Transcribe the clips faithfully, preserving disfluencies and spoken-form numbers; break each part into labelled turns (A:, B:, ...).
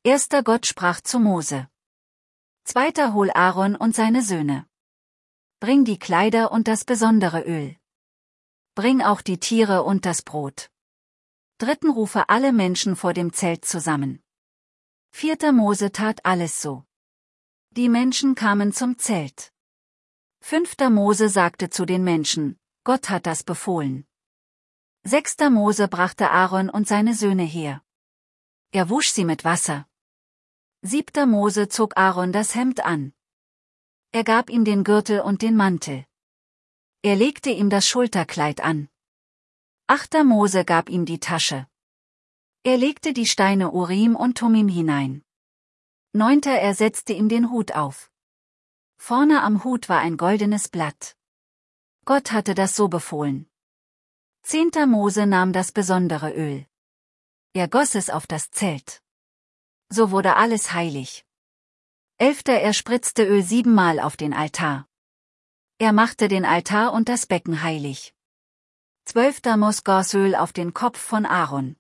A: Erster Gott sprach zu Mose. Zweiter hol Aaron und seine Söhne. Bring die Kleider und das besondere Öl. Bring auch die Tiere und das Brot. Dritten rufe alle Menschen vor dem Zelt zusammen. Vierter Mose tat alles so. Die Menschen kamen zum Zelt. Fünfter Mose sagte zu den Menschen, Gott hat das befohlen. Sechster Mose brachte Aaron und seine Söhne her. Er wusch sie mit Wasser. Siebter Mose zog Aaron das Hemd an. Er gab ihm den Gürtel und den Mantel. Er legte ihm das Schulterkleid an. Achter Mose gab ihm die Tasche. Er legte die Steine Urim und Tumim hinein. Neunter er setzte ihm den Hut auf. Vorne am Hut war ein goldenes Blatt. Gott hatte das so befohlen. Zehnter Mose nahm das besondere Öl. Er goss es auf das Zelt. So wurde alles heilig. Elfter er spritzte Öl siebenmal auf den Altar. Er machte den Altar und das Becken heilig. Zwölfter Mose goss Öl auf den Kopf von Aaron.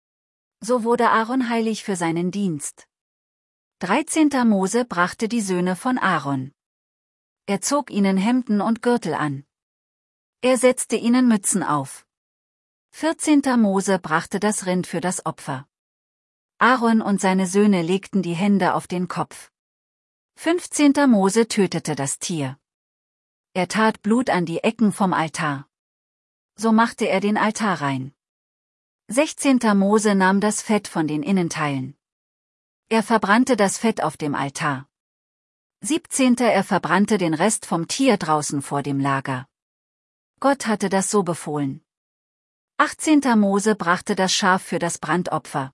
A: So wurde Aaron heilig für seinen Dienst. Dreizehnter Mose brachte die Söhne von Aaron. Er zog ihnen Hemden und Gürtel an. Er setzte ihnen Mützen auf. Vierzehnter Mose brachte das Rind für das Opfer. Aaron und seine Söhne legten die Hände auf den Kopf. Fünfzehnter Mose tötete das Tier. Er tat Blut an die Ecken vom Altar. So machte er den Altar rein. Sechzehnter Mose nahm das Fett von den Innenteilen. Er verbrannte das Fett auf dem Altar. Siebzehnter er verbrannte den Rest vom Tier draußen vor dem Lager. Gott hatte das so befohlen. Achtzehnter Mose brachte das Schaf für das Brandopfer.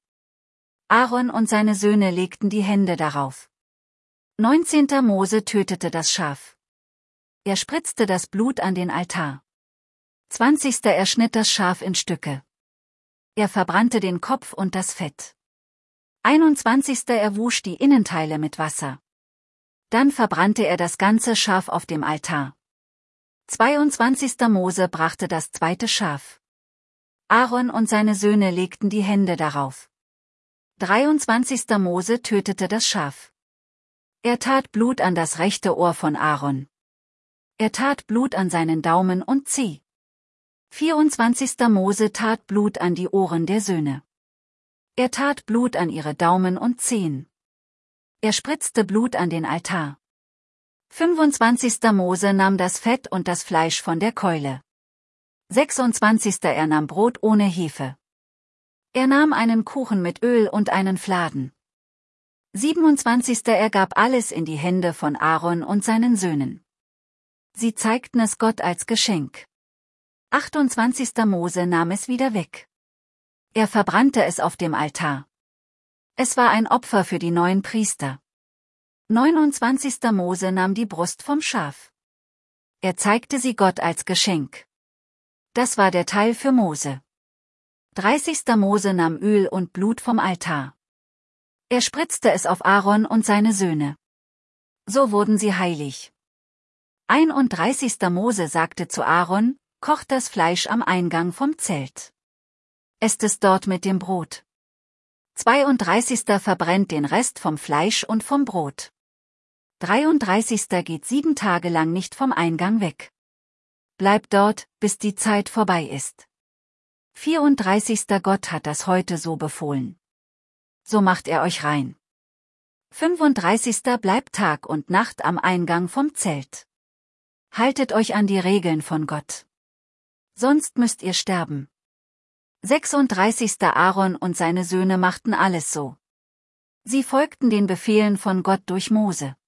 A: Aaron und seine Söhne legten die Hände darauf. Neunzehnter Mose tötete das Schaf. Er spritzte das Blut an den Altar. Zwanzigster er schnitt das Schaf in Stücke. Er verbrannte den Kopf und das Fett. Einundzwanzigster er wusch die Innenteile mit Wasser. Dann verbrannte er das ganze Schaf auf dem Altar. Zweiundzwanzigster Mose brachte das zweite Schaf. Aaron und seine Söhne legten die Hände darauf. Dreiundzwanzigster Mose tötete das Schaf. Er tat Blut an das rechte Ohr von Aaron. Er tat Blut an seinen Daumen und Zeh. vierundzwanzigster Mose tat Blut an die Ohren der Söhne. Er tat Blut an ihre Daumen und Zehen. Er spritzte Blut an den Altar. fünfundzwanzigster Mose nahm das Fett und das Fleisch von der Keule. sechsundzwanzigster er nahm Brot ohne Hefe. Er nahm einen Kuchen mit Öl und einen Fladen. siebenundzwanzigster er gab alles in die Hände von Aaron und seinen Söhnen. Sie zeigten es Gott als Geschenk. achtundzwanzigster Mose nahm es wieder weg. Er verbrannte es auf dem Altar. Es war ein Opfer für die neuen Priester. neunundzwanzigster Mose nahm die Brust vom Schaf. Er zeigte sie Gott als Geschenk. Das war der Teil für Mose. dreißigster Mose nahm Öl und Blut vom Altar. Er spritzte es auf Aaron und seine Söhne. So wurden sie heilig. einunddreißigster Mose sagte zu Aaron, kocht das Fleisch am Eingang vom Zelt. Esst es dort mit dem Brot. zweiunddreißigster verbrennt den Rest vom Fleisch und vom Brot. dreiunddreißigster geht sieben Tage lang nicht vom Eingang weg. Bleibt dort, bis die Zeit vorbei ist. vierunddreißigster Gott hat das heute so befohlen. So macht er euch rein. fünfunddreißigster bleibt Tag und Nacht am Eingang vom Zelt. Haltet euch an die Regeln von Gott. Sonst müsst ihr sterben. sechsunddreißigster Aaron und seine Söhne machten alles so. Sie folgten den Befehlen von Gott durch Mose.